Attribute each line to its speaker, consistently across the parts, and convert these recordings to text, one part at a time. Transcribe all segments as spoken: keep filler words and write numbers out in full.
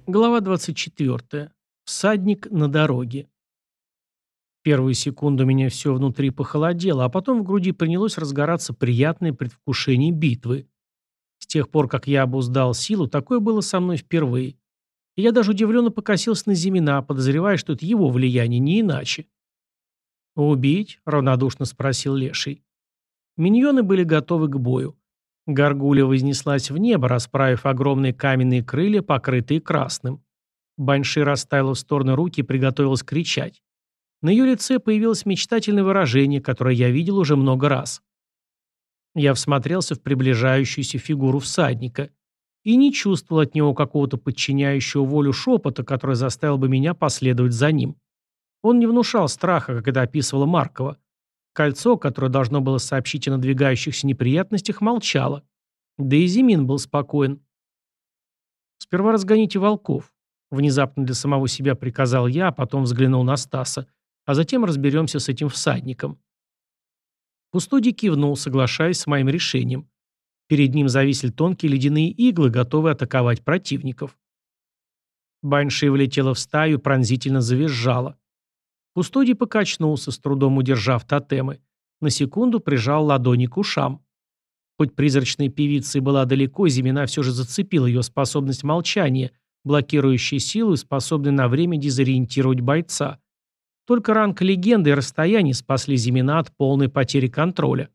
Speaker 1: Глава двадцать четвертая. Всадник на дороге. Первую секунду меня все внутри похолодело, а потом в груди принялось разгораться приятное предвкушение битвы. С тех пор, как я обуздал силу, такое было со мной впервые. И я даже удивленно покосился на Зимина, подозревая, что это его влияние, не иначе. «Убить?» — равнодушно спросил Леший. Миньоны были готовы к бою. Горгулья вознеслась в небо, расправив огромные каменные крылья, покрытые красным. Банши расставила в стороны руки и приготовилась кричать. На ее лице появилось мечтательное выражение, которое я видел уже много раз. Я всмотрелся в приближающуюся фигуру всадника и не чувствовал от него какого-то подчиняющего волю шепота, который заставил бы меня последовать за ним. Он не внушал страха, как это описывала Маркова. Кольцо, которое должно было сообщить о надвигающихся неприятностях, молчало. Да и Зимин был спокоен. «Сперва разгоните волков», — внезапно для самого себя приказал я, а потом взглянул на Стаса, а затем разберемся с этим всадником. Кустодий кивнул, соглашаясь с моим решением. Перед ним зависли тонкие ледяные иглы, готовые атаковать противников. Банши влетела в стаю и пронзительно завизжала. Кустодий покачнулся, с трудом удержав тотемы. На секунду прижал ладони к ушам. Хоть призрачная певица и была далеко, Зимина все же зацепила ее способность молчания, блокирующая силу и способная на время дезориентировать бойца. Только ранг легенды и расстояние спасли Зимина от полной потери контроля.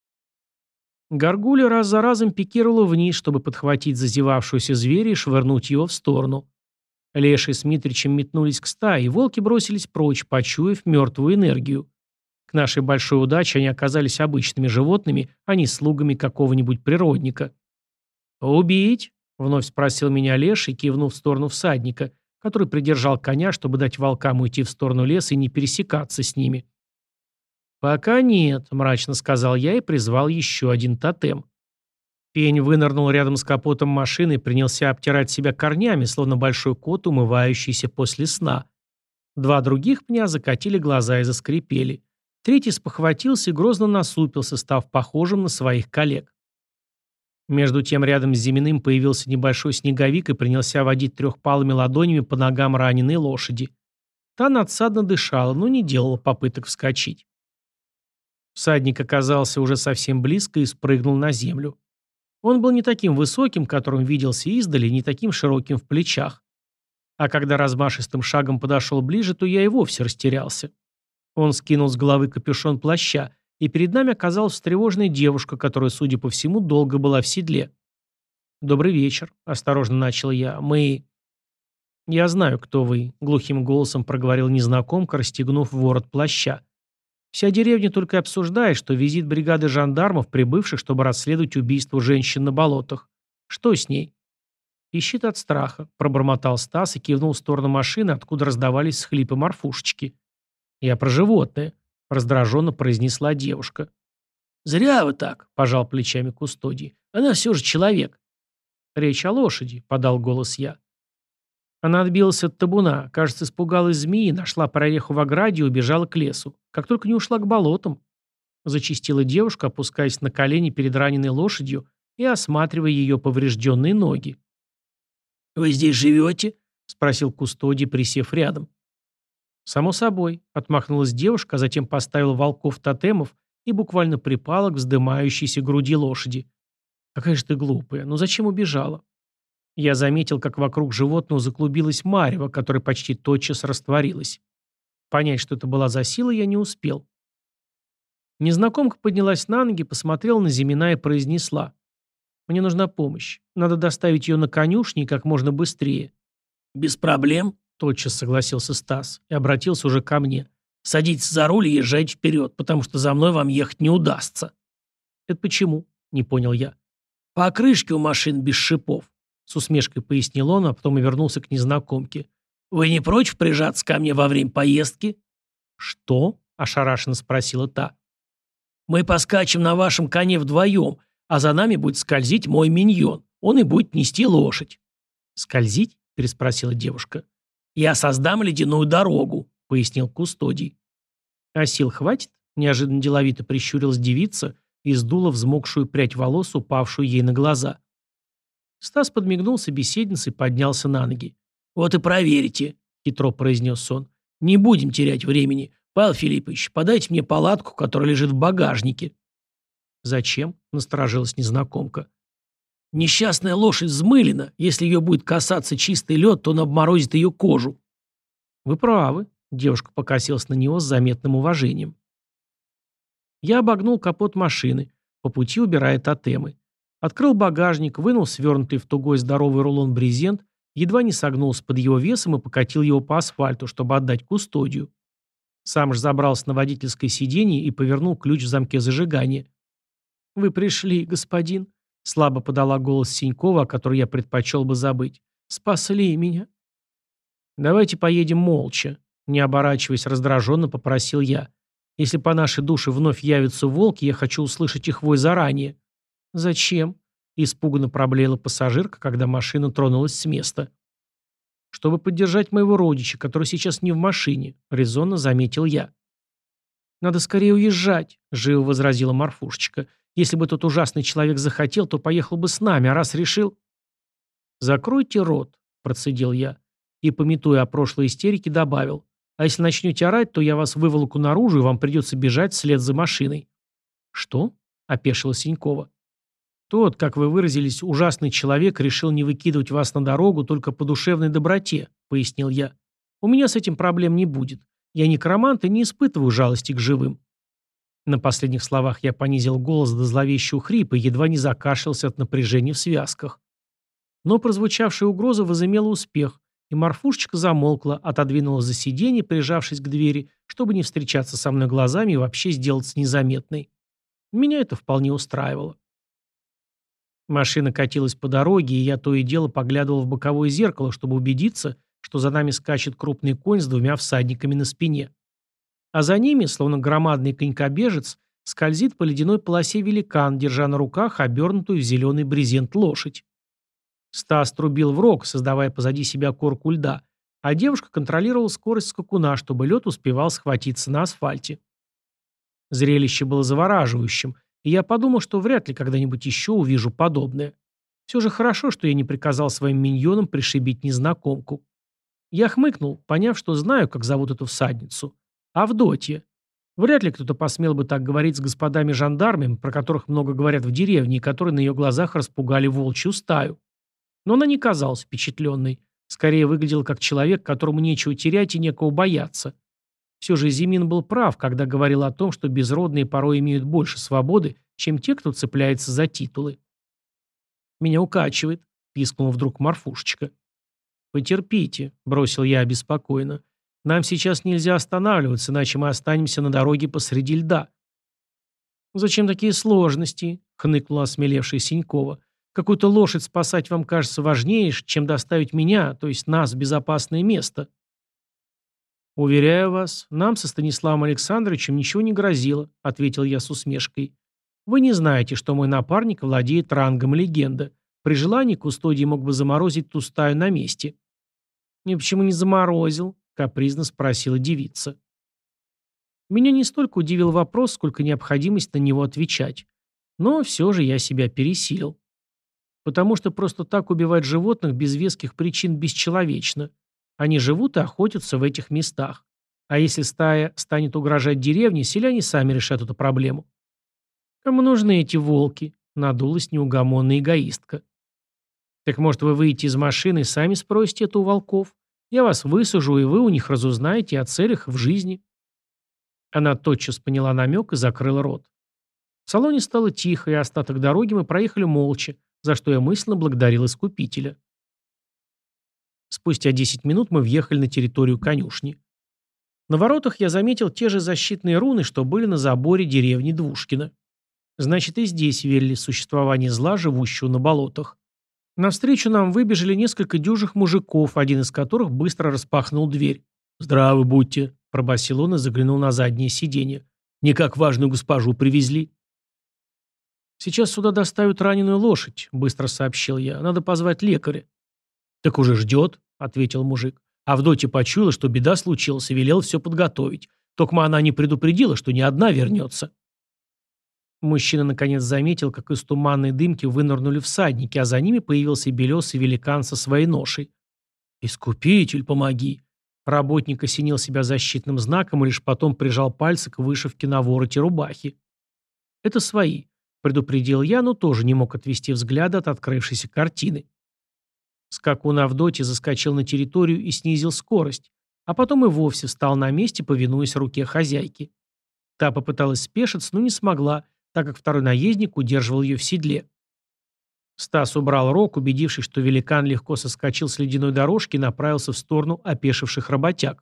Speaker 1: Горгулья раз за разом пикировала вниз, чтобы подхватить зазевавшуюся зверя и швырнуть его в сторону. Леший с Митричем метнулись к стае, и волки бросились прочь, почуяв мертвую энергию. К нашей большой удаче они оказались обычными животными, а не слугами какого-нибудь природника. «Убить?» — вновь спросил меня Леший, кивнув в сторону всадника, который придержал коня, чтобы дать волкам уйти в сторону леса и не пересекаться с ними. «Пока нет», — мрачно сказал я и призвал еще один тотем. Пень вынырнул рядом с капотом машины и принялся обтирать себя корнями, словно большой кот, умывающийся после сна. Два других пня закатили глаза и заскрипели. Третий спохватился и грозно насупился, став похожим на своих коллег. Между тем рядом с Зиминым появился небольшой снеговик и принялся водить трехпалыми ладонями по ногам раненой лошади. Та надсадно дышала, но не делала попыток вскочить. Всадник оказался уже совсем близко и спрыгнул на землю. Он был не таким высоким, которым виделся издали, не таким широким в плечах. А когда размашистым шагом подошел ближе, то я и вовсе растерялся. Он скинул с головы капюшон плаща, и перед нами оказалась встревоженная девушка, которая, судя по всему, долго была в седле. «Добрый вечер», — осторожно начал я. «Мы...» «Я знаю, кто вы», — глухим голосом проговорил незнакомка, расстегнув ворот плаща. «Вся деревня только и обсуждает, что визит бригады жандармов, прибывших, чтобы расследовать убийство женщин на болотах. Что с ней?» «Ищет от страха», — пробормотал Стас и кивнул в сторону машины, откуда раздавались всхлипы Марфушечки. «Я про животное», — раздраженно произнесла девушка. «Зря вы так», — пожал плечами Кустодий. «Она все же человек». «Речь о лошади», — подал голос я. Она отбилась от табуна, кажется, испугалась змеи, нашла прореху в ограде и убежала к лесу. Как только не ушла к болотам. Зачастила девушка, опускаясь на колени перед раненой лошадью и осматривая ее поврежденные ноги. «Вы здесь живете?» — спросил Кустодий, присев рядом. «Само собой», — отмахнулась девушка, а затем поставила волков тотемов и буквально припала к вздымающейся груди лошади. «Какая же ты глупая, ну зачем убежала?» Я заметил, как вокруг животного заклубилась марево, которая почти тотчас растворилась. Понять, что это была за сила, я не успел. Незнакомка поднялась на ноги, посмотрела на Зимина и произнесла. «Мне нужна помощь. Надо доставить ее на конюшни и как можно быстрее». «Без проблем», — тотчас согласился Стас и обратился уже ко мне. «Садитесь за руль и езжайте вперед, потому что за мной вам ехать не удастся». «Это почему?» — не понял я. «Покрышки у машин без шипов», — с усмешкой пояснил он, а потом и вернулся к незнакомке. «Вы не против прижаться ко мне во время поездки?» «Что?» — ошарашенно спросила та. «Мы поскачем на вашем коне вдвоем, а за нами будет скользить мой миньон. Он и будет нести лошадь». «Скользить?» — переспросила девушка. «Я создам ледяную дорогу», — пояснил Кустодий. «А сил хватит?» — неожиданно деловито прищурилась девица и сдула взмокшую прядь волос, упавшую ей на глаза. Стас подмигнул собеседнице и поднялся на ноги.
Speaker 2: «Вот и проверите», — хитро произнес он. «Не будем терять времени. Павел Филиппович, подайте мне палатку, которая лежит в багажнике».
Speaker 1: «Зачем?» — насторожилась незнакомка.
Speaker 2: «Несчастная лошадь взмылена. Если ее будет касаться чистый лед, то он обморозит ее кожу».
Speaker 1: «Вы правы», — девушка покосилась на него с заметным уважением. Я обогнул капот машины, по пути убирая тотемы. Открыл багажник, вынул свернутый в тугой здоровый рулон брезент, едва не согнулся под его весом и покатил его по асфальту, чтобы отдать кустодию. Сам же забрался на водительское сиденье и повернул ключ в замке зажигания. «Вы пришли, господин», — слабо подала голос Синькова, о которой я предпочел бы забыть. «Спасли меня». «Давайте поедем молча», — не оборачиваясь раздраженно, попросил я. «Если по нашей душе вновь явятся волки, я хочу услышать их вой заранее». «Зачем?» — испуганно проблеяла пассажирка, когда машина тронулась с места. «Чтобы поддержать моего родича, который сейчас не в машине», — резонно заметил я. «Надо скорее уезжать», — живо возразила Марфушечка. «Если бы тот ужасный человек захотел, то поехал бы с нами, а раз решил...» «Закройте рот», — процедил я. И, памятуя о прошлой истерике, добавил. «А если начнете орать, то я вас выволоку наружу, и вам придется бежать вслед за машиной». «Что?» — опешила Синькова. «Тот, как вы выразились, ужасный человек решил не выкидывать вас на дорогу только по душевной доброте», — пояснил я. «У меня с этим проблем не будет. Я некромант и не испытываю жалости к живым». На последних словах я понизил голос до зловещего хрипа и едва не закашлялся от напряжения в связках. Но прозвучавшая угроза возымела успех, и Марфушечка замолкла, отодвинулась за сиденье, прижавшись к двери, чтобы не встречаться со мной глазами и вообще сделаться незаметной. Меня это вполне устраивало. Машина катилась по дороге, и я то и дело поглядывал в боковое зеркало, чтобы убедиться, что за нами скачет крупный конь с двумя всадниками на спине. А за ними, словно громадный конькобежец, скользит по ледяной полосе великан, держа на руках обернутую в зеленый брезент лошадь. Стас трубил в рог, создавая позади себя корку льда, а девушка контролировала скорость скакуна, чтобы лед успевал схватиться на асфальте. Зрелище было завораживающим, и я подумал, что вряд ли когда-нибудь еще увижу подобное. Все же хорошо, что я не приказал своим миньонам пришибить незнакомку. Я хмыкнул, поняв, что знаю, как зовут эту всадницу. Авдотья. Вряд ли кто-то посмел бы так говорить с господами жандармами, про которых много говорят в деревне, и которые на ее глазах распугали волчью стаю. Но она не казалась впечатленной. Скорее выглядела как человек, которому нечего терять и некого бояться. Все же Зимин был прав, когда говорил о том, что безродные порой имеют больше свободы, чем те, кто цепляется за титулы. «Меня укачивает», — пискнула вдруг Марфушечка. «Потерпите», — бросил я обеспокоенно. «Нам сейчас нельзя останавливаться, иначе мы останемся на дороге посреди льда». «Зачем такие сложности?» — хныкнула осмелевшая Синькова. «Какую-то лошадь спасать вам кажется важнее, чем доставить меня, то есть нас, в безопасное место». «Уверяю вас, нам со Станиславом Александровичем ничего не грозило», — ответил я с усмешкой. «Вы не знаете, что мой напарник владеет рангом легенда. При желании Кустодий мог бы заморозить ту стаю на месте». «И почему не заморозил?» — капризно спросила девица. Меня не столько удивил вопрос, сколько необходимость на него отвечать. Но все же я себя пересилил. Потому что просто так убивать животных без веских причин бесчеловечно. Они живут и охотятся в этих местах. А если стая станет угрожать деревне, селяне сами решат эту проблему. «Кому нужны эти волки?» — надулась неугомонная эгоистка. «Так может, вы выйдете из машины и сами спросите это у волков? Я вас высажу, и вы у них разузнаете о целях в жизни». Она тотчас поняла намек и закрыла рот. В салоне стало тихо, и остаток дороги мы проехали молча, за что я мысленно благодарил Искупителя. Спустя десять минут мы въехали на территорию конюшни. На воротах я заметил те же защитные руны, что были на заборе деревни Двушкино. Значит, и здесь верили в существование зла, живущего на болотах. Навстречу нам выбежали несколько дюжих мужиков, один из которых быстро распахнул дверь. «Здравы будьте», — пробасил он и заглянул на заднее сиденье. «Не как важную госпожу привезли». «Сейчас сюда доставят раненую лошадь», — быстро сообщил я. «Надо позвать лекаря». «Так уже ждет», — ответил мужик. Авдотья почуяла, что беда случилась, и велела все подготовить. Токма она не предупредила, что ни одна вернется. Мужчина наконец заметил, как из туманной дымки вынырнули всадники, а за ними появился белесый великан со своей ношей. «Искупитель, помоги!» Работник осенил себя защитным знаком и лишь потом прижал пальцы к вышивке на вороте рубахи. «Это свои», — предупредил я, но тоже не мог отвести взгляда от открывшейся картины. Скакун Авдотьи заскочил на территорию и снизил скорость, а потом и вовсе встал на месте, повинуясь руке хозяйки. Та попыталась спешиться, но не смогла, так как второй наездник удерживал ее в седле. Стас убрал рог, убедившись, что великан легко соскочил с ледяной дорожки и направился в сторону опешивших работяг.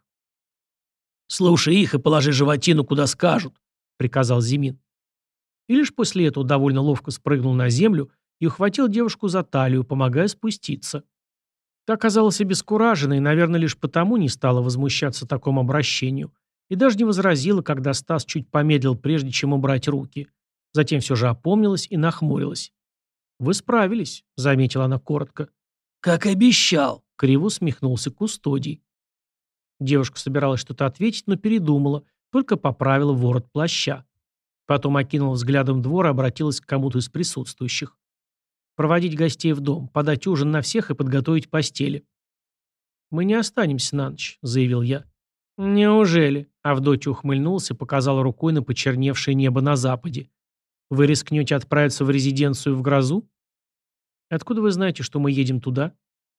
Speaker 1: «Слушай их и положи животину, куда скажут», — приказал Зимин. И лишь после этого довольно ловко спрыгнул на землю и ухватил девушку за талию, помогая спуститься. Та оказалась обескуражена и, наверное, лишь потому не стала возмущаться такому обращению, и даже не возразила, когда Стас чуть помедлил, прежде чем убрать руки. Затем все же опомнилась и нахмурилась. «Вы справились», — заметила она коротко.
Speaker 2: «Как обещал»,
Speaker 1: — криво усмехнулся кустодий. Девушка собиралась что-то ответить, но передумала, только поправила ворот плаща. Потом окинула взглядом двор и обратилась к кому-то из присутствующих. «Проводить гостей в дом, подать ужин на всех и подготовить постели». «Мы не останемся на ночь», — заявил я. «Неужели?» — Авдотья ухмыльнулся и показал рукой на почерневшее небо на западе. «Вы рискнете отправиться в резиденцию в грозу?» «Откуда вы знаете, что мы едем туда?»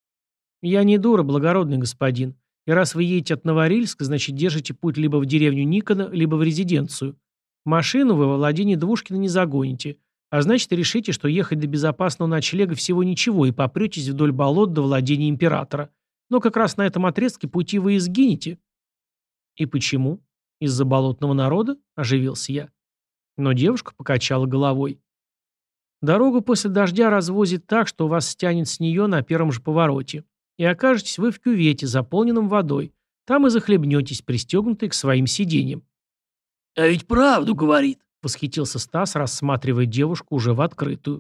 Speaker 1: «Я не дура, благородный господин. И раз вы едете от Новорильска, значит, держите путь либо в деревню Никона, либо в резиденцию. Машину вы во владении Двушкина не загоните. А значит, решите, что ехать до безопасного ночлега всего ничего и попретесь вдоль болот до владения императора. Но как раз на этом отрезке пути вы и сгинете». «И почему? Из-за болотного народа?» – оживился я. Но девушка покачала головой. «Дорогу после дождя развозит так, что вас стянет с нее на первом же повороте. И окажетесь вы в кювете, заполненном водой. Там и захлебнетесь, пристегнутые к своим сиденьям».
Speaker 2: «А ведь правду говорит»,
Speaker 1: — восхитился Стас, рассматривая девушку уже в открытую.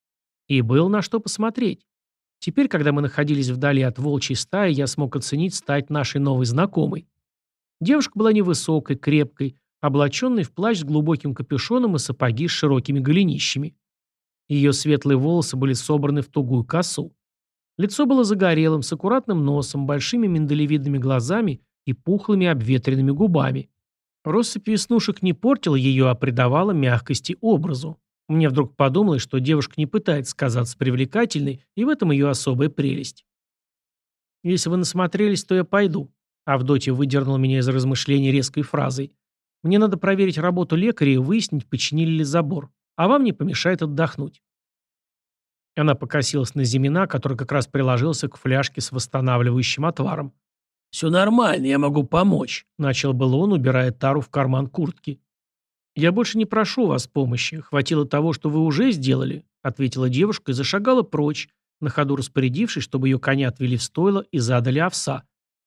Speaker 1: И было на что посмотреть. Теперь, когда мы находились вдали от волчьей стаи, я смог оценить стать нашей новой знакомой. Девушка была невысокой, крепкой, облаченной в плащ с глубоким капюшоном и сапоги с широкими голенищами. Ее светлые волосы были собраны в тугую косу. Лицо было загорелым, с аккуратным носом, большими миндалевидными глазами и пухлыми обветренными губами. Россыпь веснушек не портила ее, а придавала мягкости образу. Мне вдруг подумалось, что девушка не пытается казаться привлекательной, и в этом ее особая прелесть. «Если вы насмотрелись, то я пойду», — Авдотья выдернула меня из размышлений резкой фразой. «Мне надо проверить работу лекаря и выяснить, починили ли забор. А вам не помешает отдохнуть». Она покосилась на Зимина, который как раз приложился к фляжке с восстанавливающим отваром.
Speaker 2: «Все нормально, я могу помочь»,
Speaker 1: — начал было он, убирая тару в карман куртки. «Я больше не прошу вас помощи. Хватило того, что вы уже сделали», — ответила девушка и зашагала прочь, на ходу распорядившись, чтобы ее коня отвели в стойло и задали овса.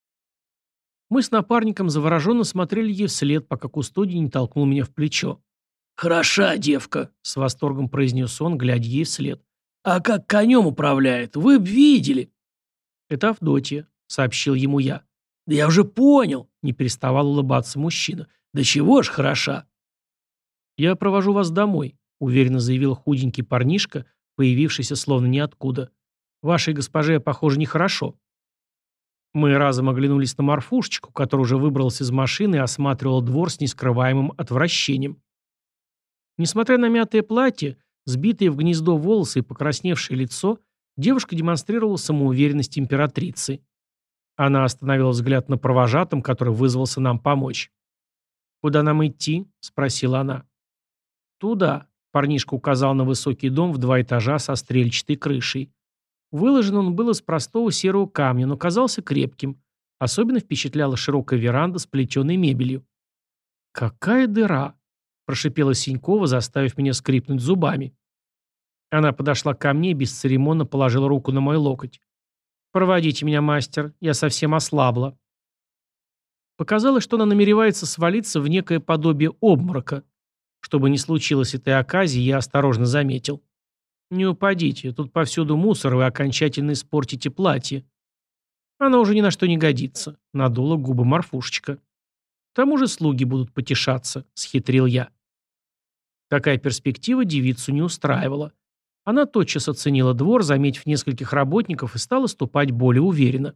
Speaker 1: Мы с напарником завороженно смотрели ей вслед, пока кустодий не толкнул меня в плечо.
Speaker 2: «Хороша девка», —
Speaker 1: с восторгом произнес он, глядя ей вслед.
Speaker 2: «А как конем управляет, вы б видели».
Speaker 1: «Это Авдотья», — сообщил ему я.
Speaker 2: «Да я уже понял»,
Speaker 1: — не переставал улыбаться мужчина.
Speaker 2: «Да чего ж хороша».
Speaker 1: «Я провожу вас домой», — уверенно заявил худенький парнишка, появившийся словно ниоткуда. «Вашей госпоже, похоже, нехорошо». Мы разом оглянулись на Марфушечку, которая уже выбралась из машины и осматривала двор с нескрываемым отвращением. Несмотря на мятое платье, сбитые в гнездо волосы и покрасневшее лицо, девушка демонстрировала самоуверенность императрицы. Она остановила взгляд на провожатом, который вызвался нам помочь. «Куда нам идти?» – спросила она. «Туда», – парнишка указал на высокий дом в два этажа со стрельчатой крышей. Выложен он был из простого серого камня, но казался крепким. Особенно впечатляла широкая веранда с плетеной мебелью. «Какая дыра!» – прошипела Синькова, заставив меня скрипнуть зубами. Она подошла ко мне и бесцеремонно положила руку на мой локоть. «Проводите меня, мастер, я совсем ослабла». Показалось, что она намеревается свалиться в некое подобие обморока. Чтобы не случилось этой оказии, я осторожно заметил. «Не упадите, тут повсюду мусор, вы окончательно испортите платье». «Оно уже ни на что не годится», — надула губы Марфушечка. «К тому же слуги будут потешаться», — схитрил я. Такая перспектива девицу не устраивала. Она тотчас оценила двор, заметив нескольких работников, и стала ступать более уверенно.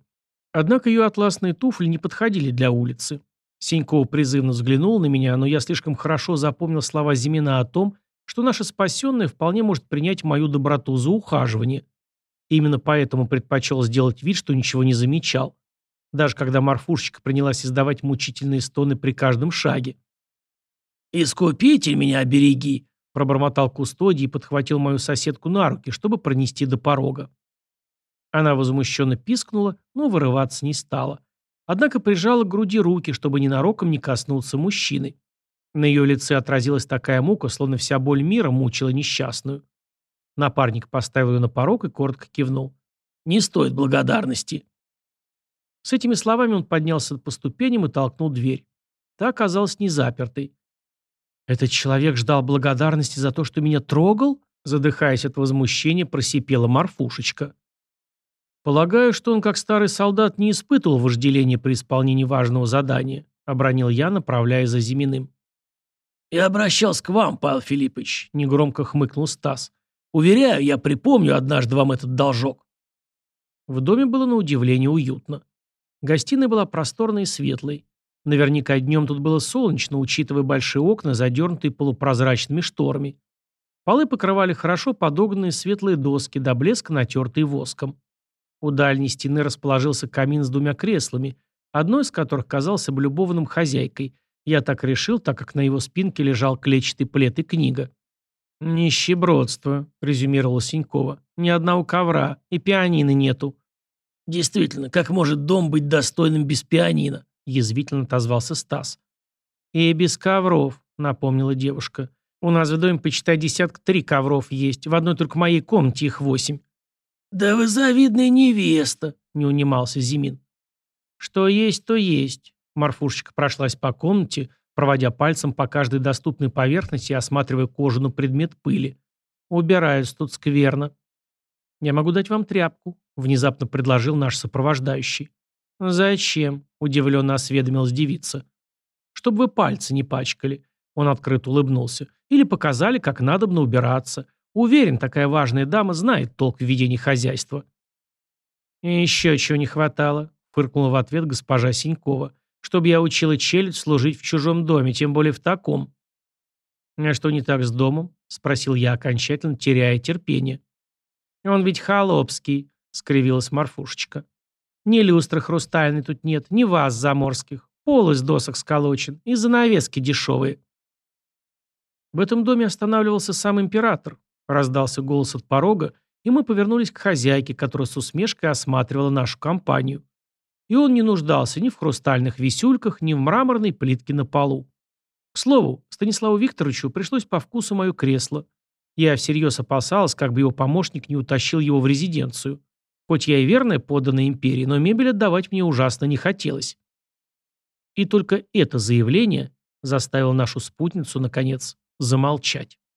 Speaker 1: Однако ее атласные туфли не подходили для улицы. Синькова призывно взглянул на меня, но я слишком хорошо запомнил слова Зимина о том, что наша спасенная вполне может принять мою доброту за ухаживание. Именно поэтому предпочел сделать вид, что ничего не замечал. Даже когда Марфушечка принялась издавать мучительные стоны при каждом шаге.
Speaker 2: «Искупитель меня береги!»
Speaker 1: — пробормотал кустодий и подхватил мою соседку на руки, чтобы пронести до порога. Она возмущенно пискнула, но вырываться не стала. Однако прижала к груди руки, чтобы ненароком не коснуться мужчины. На ее лице отразилась такая мука, словно вся боль мира мучила несчастную. Напарник поставил ее на порог и коротко кивнул.
Speaker 2: «Не стоит благодарности».
Speaker 1: С этими словами он поднялся по ступеням и толкнул дверь. Та оказалась не запертой. «Этот человек ждал благодарности за то, что меня трогал?» Задыхаясь от возмущения, просипела Марфушечка. «Полагаю, что он, как старый солдат, не испытывал вожделения при исполнении важного задания», — обронил я, направляясь за Зиминым.
Speaker 2: «Я обращался к вам, Павел Филиппович», — негромко хмыкнул Стас. «Уверяю, я припомню однажды вам этот должок».
Speaker 1: В доме было на удивление уютно. Гостиная была просторной и светлой. Наверняка днем тут было солнечно, учитывая большие окна, задернутые полупрозрачными шторами. Полы покрывали хорошо подогнанные светлые доски, до блеска натертые воском. У дальней стены расположился камин с двумя креслами, одно из которых казался облюбованным хозяйкой. Я так решил, так как на его спинке лежал клетчатый плед и книга. «Нищебродство», — резюмировала Синькова. «Ни одного ковра, и пианино нету».
Speaker 2: «Действительно, как может дом быть достойным без пианино?» — язвительно отозвался Стас.
Speaker 1: «И без ковров», — напомнила девушка. «У нас в доме, почитай, десятка три ковров есть. В одной только моей комнате их восемь».
Speaker 2: «Да вы завидная невеста», — не унимался Зимин.
Speaker 1: «Что есть, то есть». Марфушечка прошлась по комнате, проводя пальцем по каждой доступной поверхности и осматривая кожу на предмет пыли. «Убираюсь, тут скверно». «Я могу дать вам тряпку», — внезапно предложил наш сопровождающий. «Зачем?» — удивленно осведомилась девица. «Чтобы вы пальцы не пачкали», — он открыто улыбнулся. «Или показали, как надобно убираться. Уверен, такая важная дама знает толк в ведении хозяйства». «И еще чего не хватало», — фыркнула в ответ госпожа Синькова. «Чтобы я учила челядь служить в чужом доме, тем более в таком». «А что не так с домом?» — спросил я, окончательно теряя терпение. «Он ведь холопский», — скривилась Марфушечка. «Ни люстры хрустальной тут нет, ни ваз заморских. Пол из досок сколочен, и занавески дешевые». В этом доме останавливался сам император. Раздался голос от порога, и мы повернулись к хозяйке, которая с усмешкой осматривала нашу компанию. И он не нуждался ни в хрустальных висюльках, ни в мраморной плитке на полу. К слову, Станиславу Викторовичу пришлось по вкусу мое кресло. Я всерьез опасалась, как бы его помощник не утащил его в резиденцию. Хоть я и верная подданная империи, но мебель отдавать мне ужасно не хотелось. И только это заявление заставило нашу спутницу, наконец, замолчать.